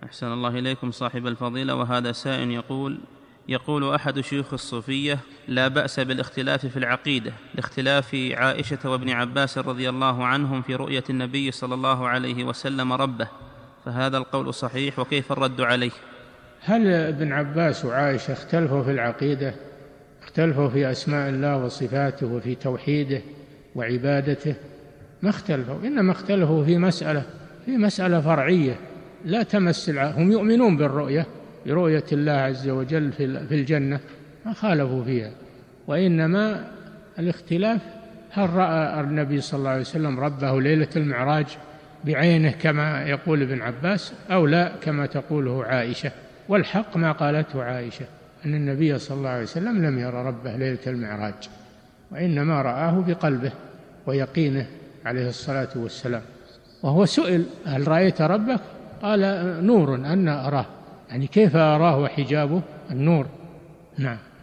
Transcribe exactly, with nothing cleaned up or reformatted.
أحسن الله إليكم صاحب الفضيلة. وهذا سائل يقول يقول أحد شيوخ الصوفية: لا بأس بالاختلاف في العقيدة لاختلاف عائشة وابن عباس رضي الله عنهم في رؤية النبي صلى الله عليه وسلم ربه، فهذا القول صحيح؟ وكيف الرد عليه؟ هل ابن عباس وعائشة اختلفوا في العقيدة؟ اختلفوا في أسماء الله وصفاته وفي توحيده وعبادته؟ ما اختلفوا، إنما اختلفوا في مسألة في مسألة فرعية لا تمس العقيدة. هم يؤمنون بالرؤية برؤية الله عز وجل في الجنة، ما خالفوا فيها، وإنما الاختلاف هل رأى النبي صلى الله عليه وسلم ربه ليلة المعراج بعينه كما يقول ابن عباس أو لا كما تقوله عائشة. والحق ما قالته عائشة أن النبي صلى الله عليه وسلم لم يرى ربه ليلة المعراج، وإنما رآه بقلبه ويقينه عليه الصلاة والسلام. وهو سئل: هل رأيت ربك؟ قال: نور أن أراه، يعني كيف أراه وحجابه النور. نعم.